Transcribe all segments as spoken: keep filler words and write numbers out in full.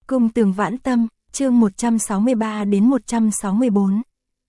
Cung Tường Vãn Tâm, chương một trăm sáu mươi ba đến một trăm sáu mươi bốn.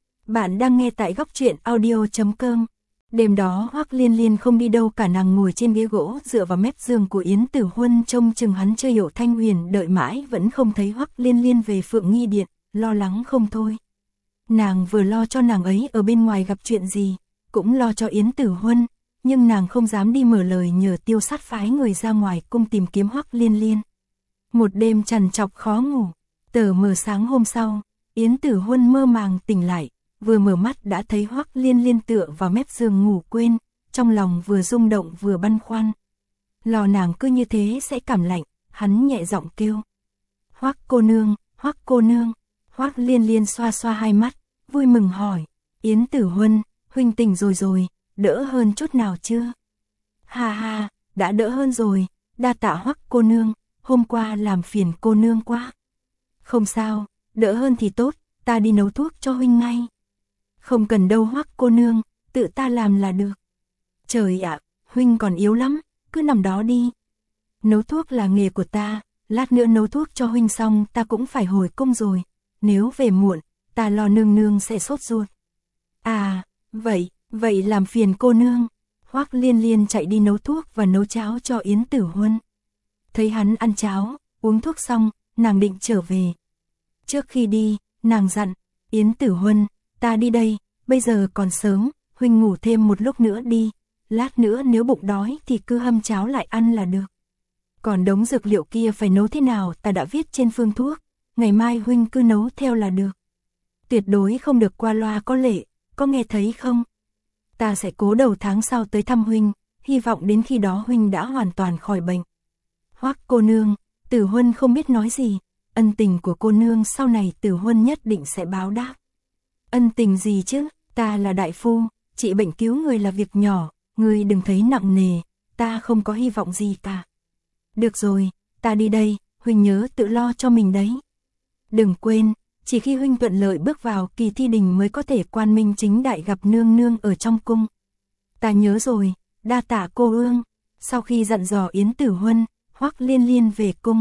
Bạn đang nghe tại góc truyện audio chấm com. Đêm đó Hoắc Liên Liên không đi đâu cả, nàng ngồi trên ghế gỗ dựa vào mép giường của Yến Tử Huân trông chừng hắn chơi Yểu Thanh Huyền, đợi mãi vẫn không thấy Hoắc Liên Liên về Phượng Nghi Điện, lo lắng không thôi. Nàng vừa lo cho nàng ấy ở bên ngoài gặp chuyện gì, cũng lo cho Yến Tử Huân, nhưng nàng không dám đi mở lời nhờ Tiêu Sát phái người ra ngoài cung tìm kiếm Hoắc Liên Liên. Một đêm trằn trọc khó ngủ, tờ mờ sáng hôm sau, Yến Tử Huân mơ màng tỉnh lại, vừa mở mắt đã thấy Hoắc Liên Liên tựa vào mép giường ngủ quên, trong lòng vừa rung động vừa băn khoăn. Lo nàng cứ như thế sẽ cảm lạnh, hắn nhẹ giọng kêu. Hoắc cô nương, Hoắc cô nương. Hoắc Liên Liên xoa xoa hai mắt, vui mừng hỏi, Yến Tử Huân, huynh tỉnh rồi rồi, đỡ hơn chút nào chưa? Ha ha, đã đỡ hơn rồi, đa tạ Hoắc cô nương, hôm qua làm phiền cô nương quá. Không sao, đỡ hơn thì tốt, ta đi nấu thuốc cho huynh ngay. Không cần đâu Hoắc cô nương, tự ta làm là được. Trời ạ, huynh còn yếu lắm, cứ nằm đó đi. Nấu thuốc là nghề của ta, lát nữa nấu thuốc cho huynh xong ta cũng phải hồi cung rồi. Nếu về muộn, ta lo nương nương sẽ sốt ruột. À, vậy, vậy làm phiền cô nương. Hoắc Liên Liên chạy đi nấu thuốc và nấu cháo cho Yến Tử Huân. Thấy hắn ăn cháo, uống thuốc xong, nàng định trở về. Trước khi đi, nàng dặn, Yến Tử Huân, ta đi đây, bây giờ còn sớm, huynh ngủ thêm một lúc nữa đi, lát nữa nếu bụng đói thì cứ hâm cháo lại ăn là được. Còn đống dược liệu kia phải nấu thế nào ta đã viết trên phương thuốc, ngày mai huynh cứ nấu theo là được. Tuyệt đối không được qua loa có lệ, có nghe thấy không? Ta sẽ cố đầu tháng sau tới thăm huynh, hy vọng đến khi đó huynh đã hoàn toàn khỏi bệnh. Hoắc cô nương, Tử Huân không biết nói gì, ân tình của cô nương sau này Tử Huân nhất định sẽ báo đáp. Ân tình gì chứ, ta là đại phu, trị bệnh cứu người là việc nhỏ, ngươi đừng thấy nặng nề, ta không có hy vọng gì cả. Được rồi, ta đi đây, huynh nhớ tự lo cho mình đấy. Đừng quên, chỉ khi huynh thuận lợi bước vào kỳ thi đình mới có thể quang minh chính đại gặp nương nương ở trong cung. Ta nhớ rồi, đa tạ cô ương. Sau khi dặn dò Yến Tử Huân, Hoắc Liên Liên về cung.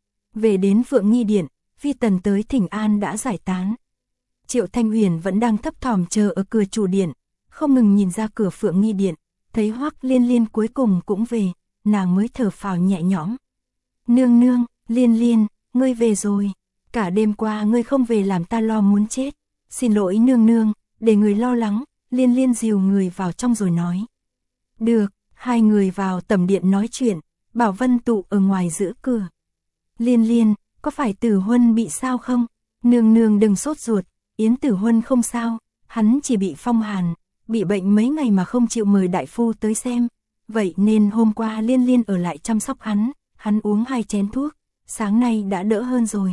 Về đến Phượng Nghi Điện, phi tần tới thỉnh an đã giải tán. Triệu Thanh Huyền vẫn đang thấp thỏm chờ ở cửa chủ điện, không ngừng nhìn ra cửa Phượng Nghi Điện, thấy Hoắc Liên Liên cuối cùng cũng về, nàng mới thở phào nhẹ nhõm. Nương nương, Liên Liên, ngươi về rồi. Cả đêm qua ngươi không về làm ta lo muốn chết. Xin lỗi nương nương, để người lo lắng. Liên Liên dìu người vào trong rồi nói. Được, hai người vào tẩm điện nói chuyện, bảo Vân Tụ ở ngoài giữ cửa. Liên Liên, có phải Tử Huân bị sao không? Nương nương đừng sốt ruột, Yến Tử Huân không sao, hắn chỉ bị phong hàn, bị bệnh mấy ngày mà không chịu mời đại phu tới xem. Vậy nên hôm qua Liên Liên ở lại chăm sóc hắn, hắn uống hai chén thuốc, sáng nay đã đỡ hơn rồi.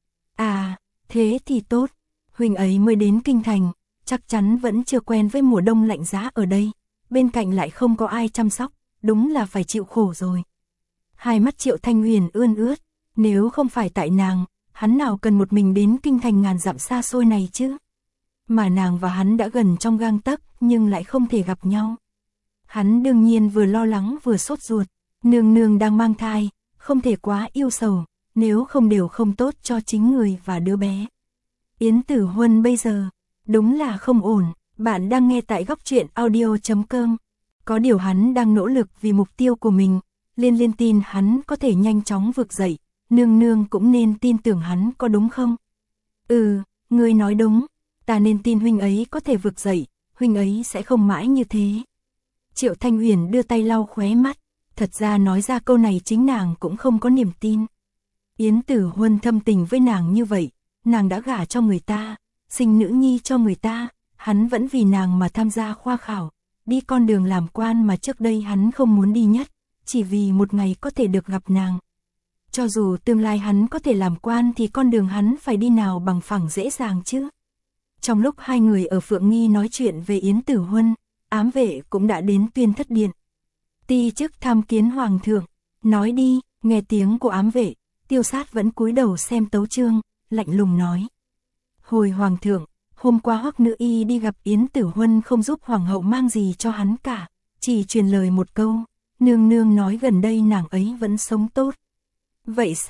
À, thế thì tốt, huynh ấy mới đến kinh thành, chắc chắn vẫn chưa quen với mùa đông lạnh giá ở đây, bên cạnh lại không có ai chăm sóc, đúng là phải chịu khổ rồi. Hai mắt Triệu Thanh Huyền ươn ướt, nếu không phải tại nàng, hắn nào cần một mình đến kinh thành ngàn dặm xa xôi này chứ. Mà nàng và hắn đã gần trong gang tấc nhưng lại không thể gặp nhau. Hắn đương nhiên vừa lo lắng vừa sốt ruột, nương nương đang mang thai, không thể quá yêu sầu, nếu không đều không tốt cho chính người và đứa bé. Yến Tử Huân bây giờ, đúng là không ổn, bạn đang nghe tại góc truyện audio chấm com. Có điều hắn đang nỗ lực vì mục tiêu của mình, Liên Liên tin hắn có thể nhanh chóng vực dậy, nương nương cũng nên tin tưởng hắn có đúng không? Ừ, ngươi nói đúng, ta nên tin huynh ấy có thể vực dậy, huynh ấy sẽ không mãi như thế. Triệu Thanh Huyền đưa tay lau khóe mắt, thật ra nói ra câu này chính nàng cũng không có niềm tin. Yến Tử Huân thâm tình với nàng như vậy, nàng đã gả cho người ta, sinh nữ nhi cho người ta, hắn vẫn vì nàng mà tham gia khoa khảo, đi con đường làm quan mà trước đây hắn không muốn đi nhất, chỉ vì một ngày có thể được gặp nàng. Cho dù tương lai hắn có thể làm quan thì con đường hắn phải đi nào bằng phẳng dễ dàng chứ. Trong lúc hai người ở Phượng Nghi nói chuyện về Yến Tử Huân, ám vệ cũng đã đến Tuyên Thất Điện. Ti chức tham kiến hoàng thượng, nói đi, nghe tiếng của ám vệ, Tiêu Sát vẫn cúi đầu xem tấu chương, lạnh lùng nói. Hồi hoàng thượng, hôm qua Hoắc nữ y đi gặp Yến Tử Huân không giúp hoàng hậu mang gì cho hắn cả, chỉ truyền lời một câu, nương nương nói gần đây nàng ấy vẫn sống tốt. Vậy sao,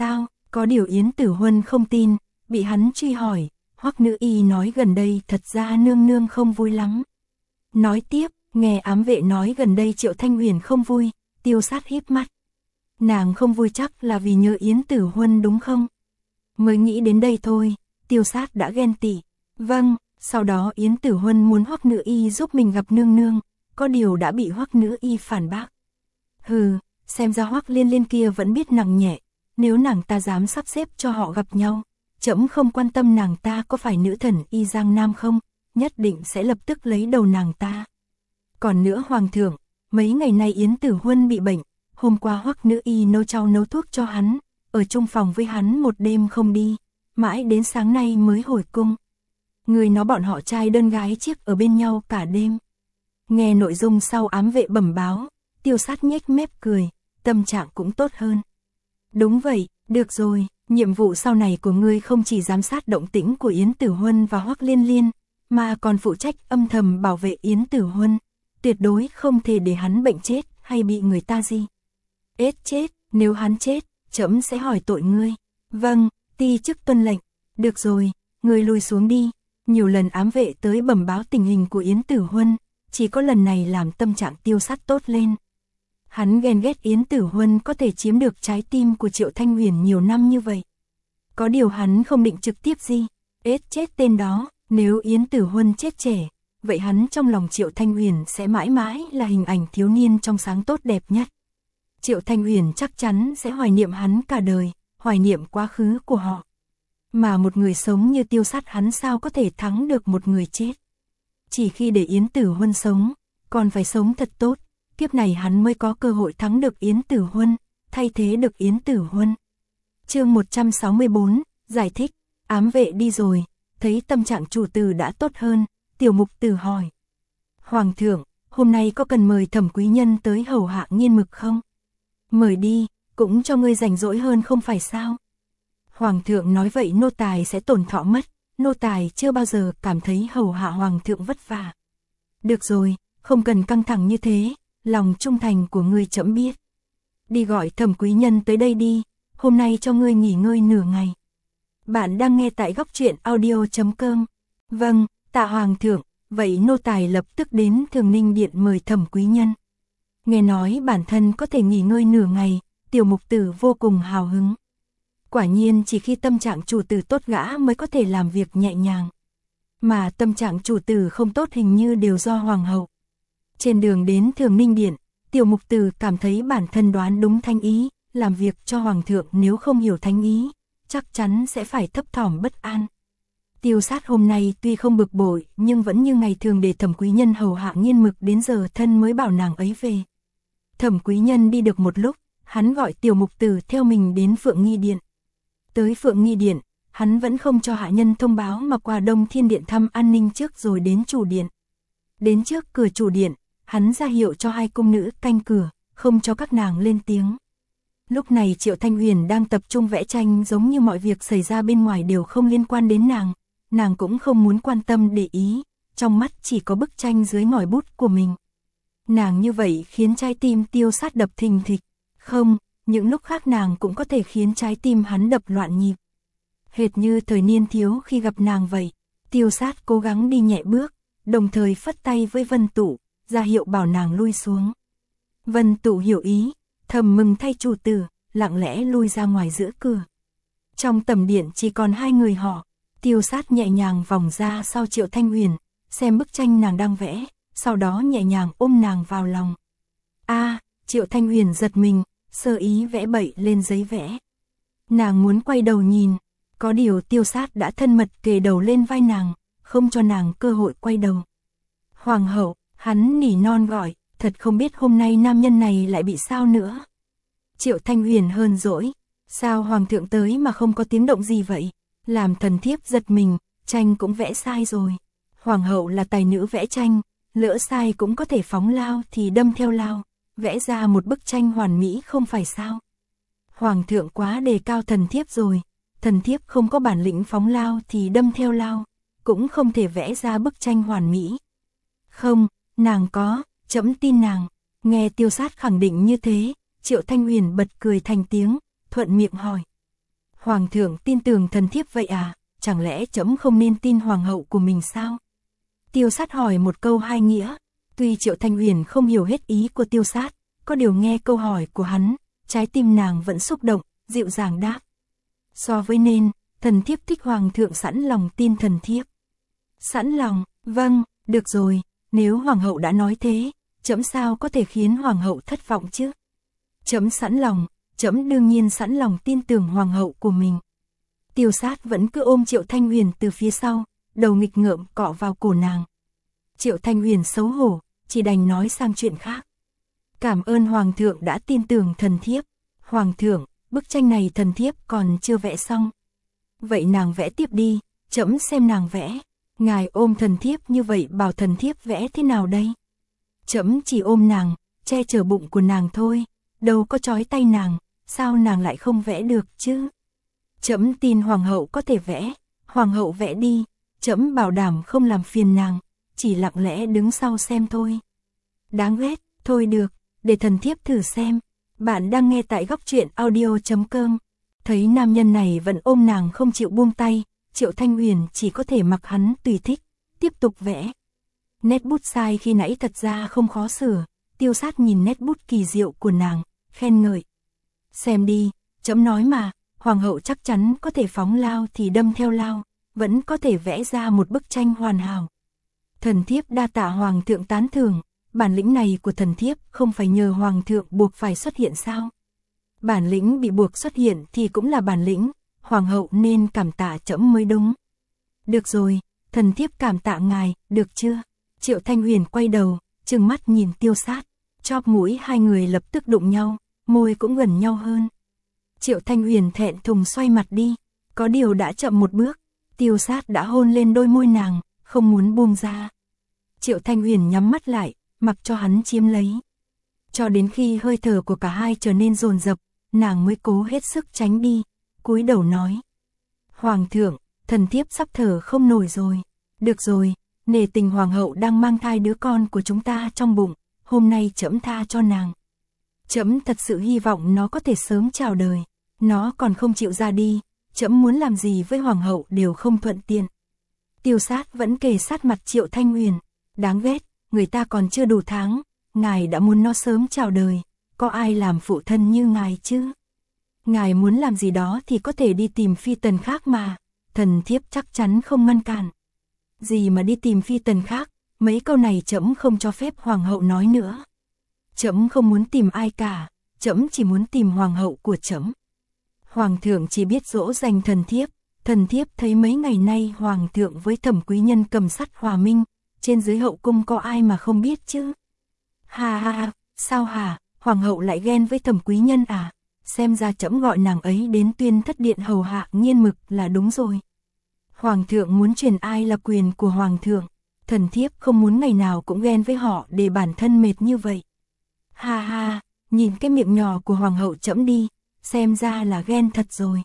Có điều Yến Tử Huân không tin, bị hắn truy hỏi, Hoắc nữ y nói gần đây thật ra nương nương không vui lắm. Nói tiếp, nghe ám vệ nói gần đây Triệu Thanh Huyền không vui, Tiêu Sát híp mắt. Nàng không vui chắc là vì nhớ Yến Tử Huân đúng không? Mới nghĩ đến đây thôi, Tiêu Sát đã ghen tị. Vâng, sau đó Yến Tử Huân muốn Hoắc nữ y giúp mình gặp nương nương, có điều đã bị Hoắc nữ y phản bác. Hừ, xem ra Hoắc Liên Liên kia vẫn biết nặng nhẹ, nếu nàng ta dám sắp xếp cho họ gặp nhau, trẫm không quan tâm nàng ta có phải nữ thần y Giang Nam không, nhất định sẽ lập tức lấy đầu nàng ta. Còn nữa hoàng thượng, mấy ngày nay Yến Tử Huân bị bệnh, hôm qua Hoắc nữ y nấu cháo nấu thuốc cho hắn, ở chung phòng với hắn một đêm không đi, mãi đến sáng nay mới hồi cung. Người nó bọn họ trai đơn gái chiếc ở bên nhau cả đêm. Nghe nội dung sau ám vệ bẩm báo, Tiêu Sát nhếch mép cười, tâm trạng cũng tốt hơn. Đúng vậy, được rồi, nhiệm vụ sau này của ngươi không chỉ giám sát động tĩnh của Yến Tử Huân và Hoắc Liên Liên, mà còn phụ trách âm thầm bảo vệ Yến Tử Huân, tuyệt đối không thể để hắn bệnh chết hay bị người ta gì. Ết chết, nếu hắn chết, trẫm sẽ hỏi tội ngươi. Vâng, ti chức tuân lệnh. Được rồi, ngươi lùi xuống đi. Nhiều lần ám vệ tới bẩm báo tình hình của Yến Tử Huân, chỉ có lần này làm tâm trạng Tiêu Sát tốt lên. Hắn ghen ghét Yến Tử Huân có thể chiếm được trái tim của Triệu Thanh Huyền nhiều năm như vậy. Có điều hắn không định trực tiếp gì, ết chết tên đó, nếu Yến Tử Huân chết trẻ, vậy hắn trong lòng Triệu Thanh Huyền sẽ mãi mãi là hình ảnh thiếu niên trong sáng tốt đẹp nhất. Triệu Thanh Huyền chắc chắn sẽ hoài niệm hắn cả đời, hoài niệm quá khứ của họ. Mà một người sống như Tiêu Sát hắn sao có thể thắng được một người chết. Chỉ khi để Yến Tử Huân sống, còn phải sống thật tốt, kiếp này hắn mới có cơ hội thắng được Yến Tử Huân, thay thế được Yến Tử Huân. Chương một trăm sáu mươi bốn, giải thích, ám vệ đi rồi, thấy tâm trạng chủ tử đã tốt hơn, tiểu mục tử hỏi. Hoàng thượng, hôm nay có cần mời Thẩm quý nhân tới hầu hạ Nghiên Mực không? Mời đi, cũng cho ngươi rảnh rỗi hơn không phải sao? Hoàng thượng nói vậy nô tài sẽ tổn thọ mất, nô tài chưa bao giờ cảm thấy hầu hạ hoàng thượng vất vả. Được rồi, không cần căng thẳng như thế, lòng trung thành của ngươi trẫm biết. Đi gọi Thẩm quý nhân tới đây đi, hôm nay cho ngươi nghỉ ngơi nửa ngày. Bạn đang nghe tại góc truyện audio chấm com. Vâng, tạ hoàng thượng, vậy nô tài lập tức đến Thường Ninh Điện mời Thẩm quý nhân. Nghe nói bản thân có thể nghỉ ngơi nửa ngày, tiểu mục tử vô cùng hào hứng. Quả nhiên chỉ khi tâm trạng chủ tử tốt gã mới có thể làm việc nhẹ nhàng. Mà tâm trạng chủ tử không tốt hình như đều do hoàng hậu. Trên đường đến Thường Ninh Điện, tiểu mục tử cảm thấy bản thân đoán đúng thánh ý, làm việc cho hoàng thượng nếu không hiểu thánh ý, chắc chắn sẽ phải thấp thỏm bất an. Tiêu Sát hôm nay tuy không bực bội nhưng vẫn như ngày thường để Thẩm quý nhân hầu hạ Nghiên Mực đến giờ thân mới bảo nàng ấy về. Thẩm quý nhân đi được một lúc, hắn gọi tiểu mục tử theo mình đến Phượng Nghi Điện. Tới Phượng Nghi Điện, hắn vẫn không cho hạ nhân thông báo mà qua Đông Thiên Điện thăm an ninh trước rồi đến chủ điện. Đến trước cửa chủ điện, hắn ra hiệu cho hai cung nữ canh cửa, không cho các nàng lên tiếng. Lúc này Triệu Thanh Huyền đang tập trung vẽ tranh giống như mọi việc xảy ra bên ngoài đều không liên quan đến nàng, nàng cũng không muốn quan tâm để ý, trong mắt chỉ có bức tranh dưới ngòi bút của mình. Nàng như vậy khiến trái tim Tiêu Sát đập thình thịch, không, những lúc khác nàng cũng có thể khiến trái tim hắn đập loạn nhịp. Hệt như thời niên thiếu khi gặp nàng vậy, Tiêu Sát cố gắng đi nhẹ bước, đồng thời phất tay với Vân Tụ, ra hiệu bảo nàng lui xuống. Vân Tụ hiểu ý, thầm mừng thay chủ tử, lặng lẽ lui ra ngoài giữa cửa. Trong tầm điện chỉ còn hai người họ, Tiêu Sát nhẹ nhàng vòng ra sau Triệu Thanh Huyền, xem bức tranh nàng đang vẽ, sau đó nhẹ nhàng ôm nàng vào lòng. A, Triệu Thanh Huyền giật mình, sơ ý vẽ bậy lên giấy vẽ. Nàng muốn quay đầu nhìn, có điều Tiêu Sát đã thân mật kề đầu lên vai nàng, không cho nàng cơ hội quay đầu. Hoàng hậu, hắn nỉ non gọi, thật không biết hôm nay nam nhân này lại bị sao nữa. Triệu Thanh Huyền hờn dỗi, sao hoàng thượng tới mà không có tiếng động gì vậy, làm thần thiếp giật mình, tranh cũng vẽ sai rồi. Hoàng hậu là tài nữ vẽ tranh, lỡ sai cũng có thể phóng lao thì đâm theo lao, vẽ ra một bức tranh hoàn mỹ không phải sao. Hoàng thượng quá đề cao thần thiếp rồi, thần thiếp không có bản lĩnh phóng lao thì đâm theo lao, cũng không thể vẽ ra bức tranh hoàn mỹ. Không, nàng có, trẫm tin nàng. Nghe Tiêu Sát khẳng định như thế, Triệu Thanh Huyền bật cười thành tiếng, thuận miệng hỏi. Hoàng thượng tin tưởng thần thiếp vậy à, chẳng lẽ trẫm không nên tin hoàng hậu của mình sao? Tiêu Sát hỏi một câu hai nghĩa, tuy Triệu Thanh Huyền không hiểu hết ý của Tiêu Sát, có điều nghe câu hỏi của hắn, trái tim nàng vẫn xúc động, dịu dàng đáp. So với nên, thần thiếp thích hoàng thượng sẵn lòng tin thần thiếp. Sẵn lòng, vâng, được rồi, nếu hoàng hậu đã nói thế, trẫm sao có thể khiến hoàng hậu thất vọng chứ? Trẫm sẵn lòng, trẫm đương nhiên sẵn lòng tin tưởng hoàng hậu của mình. Tiêu Sát vẫn cứ ôm Triệu Thanh Huyền từ phía sau, đầu nghịch ngợm cọ vào cổ nàng. Triệu Thanh Huyền xấu hổ, chỉ đành nói sang chuyện khác. Cảm ơn hoàng thượng đã tin tưởng thần thiếp. Hoàng thượng, bức tranh này thần thiếp còn chưa vẽ xong. Vậy nàng vẽ tiếp đi, trẫm xem nàng vẽ. Ngài ôm thần thiếp như vậy bảo thần thiếp vẽ thế nào đây? Trẫm chỉ ôm nàng, che chở bụng của nàng thôi, đâu có trói tay nàng, sao nàng lại không vẽ được chứ? Trẫm tin hoàng hậu có thể vẽ, hoàng hậu vẽ đi, trẫm bảo đảm không làm phiền nàng, chỉ lặng lẽ đứng sau xem thôi. Đáng ghét, thôi được, để thần thiếp thử xem. Bạn đang nghe tại góc truyện audio chấm com. Thấy nam nhân này vẫn ôm nàng không chịu buông tay, Triệu Thanh Huyền chỉ có thể mặc hắn tùy thích, tiếp tục vẽ. Nét bút sai khi nãy thật ra không khó sửa, Tiêu Sát nhìn nét bút kỳ diệu của nàng, khen ngợi. Xem đi, trẫm nói mà, hoàng hậu chắc chắn có thể phóng lao thì đâm theo lao, vẫn có thể vẽ ra một bức tranh hoàn hảo. Thần thiếp đa tạ hoàng thượng tán thưởng, bản lĩnh này của thần thiếp không phải nhờ hoàng thượng buộc phải xuất hiện sao? Bản lĩnh bị buộc xuất hiện thì cũng là bản lĩnh, hoàng hậu nên cảm tạ trẫm mới đúng. Được rồi, thần thiếp cảm tạ ngài, được chưa? Triệu Thanh Huyền quay đầu, trừng mắt nhìn Tiêu Sát, chóp mũi hai người lập tức đụng nhau, môi cũng gần nhau hơn. Triệu Thanh Huyền thẹn thùng xoay mặt đi, có điều đã chậm một bước, Tiêu Sát đã hôn lên đôi môi nàng, không muốn buông ra. Triệu Thanh Huyền nhắm mắt lại, mặc cho hắn chiếm lấy. Cho đến khi hơi thở của cả hai trở nên dồn dập, nàng mới cố hết sức tránh đi, cúi đầu nói. Hoàng thượng, thần thiếp sắp thở không nổi rồi. Được rồi, nể tình hoàng hậu đang mang thai đứa con của chúng ta trong bụng, hôm nay trẫm tha cho nàng. Trẫm thật sự hy vọng nó có thể sớm chào đời, nó còn không chịu ra đi, trẫm muốn làm gì với hoàng hậu đều không thuận tiện. Tiêu Sát vẫn kề sát mặt Triệu Thanh Huyền, đáng ghét, người ta còn chưa đủ tháng, ngài đã muốn nó sớm chào đời, có ai làm phụ thân như ngài chứ? Ngài muốn làm gì đó thì có thể đi tìm phi tần khác mà, thần thiếp chắc chắn không ngăn cản. Gì mà đi tìm phi tần khác, mấy câu này trẫm không cho phép hoàng hậu nói nữa. Trẫm không muốn tìm ai cả, trẫm chỉ muốn tìm hoàng hậu của trẫm. Hoàng thượng chỉ biết dỗ dành thần thiếp, thần thiếp thấy mấy ngày nay hoàng thượng với Thẩm quý nhân cầm sắt hòa minh, trên dưới hậu cung có ai mà không biết chứ? Ha ha ha, sao hả, hoàng hậu lại ghen với Thẩm quý nhân à? Xem ra trẫm gọi nàng ấy đến Tuyên Thất Điện hầu hạ Nghiên Mực là đúng rồi. Hoàng thượng muốn truyền ai là quyền của hoàng thượng, thần thiếp không muốn ngày nào cũng ghen với họ để bản thân mệt như vậy. Ha ha, nhìn cái miệng nhỏ của hoàng hậu trẫm đi, xem ra là ghen thật rồi.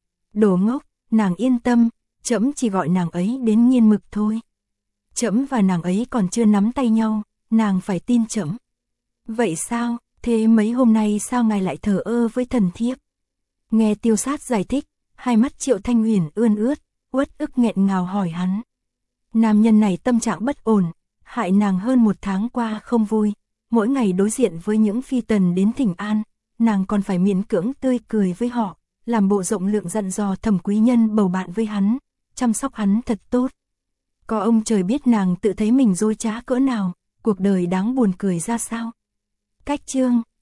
Đồ ngốc, nàng yên tâm, trẫm chỉ gọi nàng ấy đến Nghiên Mực thôi. Trẫm và nàng ấy còn chưa nắm tay nhau, nàng phải tin trẫm. Vậy sao, thế mấy hôm nay sao ngài lại thờ ơ với thần thiếp? Nghe Tiêu Sát giải thích, hai mắt Triệu Thanh Huyền ươn ướt, uất ức nghẹn ngào hỏi hắn. Nam nhân này tâm trạng bất ổn, hại nàng hơn một tháng qua không vui, mỗi ngày đối diện với những phi tần đến thỉnh an, nàng còn phải miễn cưỡng tươi cười với họ, làm bộ rộng lượng dặn dò Thẩm quý nhân bầu bạn với hắn, chăm sóc hắn thật tốt. Có ông trời biết nàng tự thấy mình dối trá cỡ nào, cuộc đời đáng buồn cười ra sao. Cách chương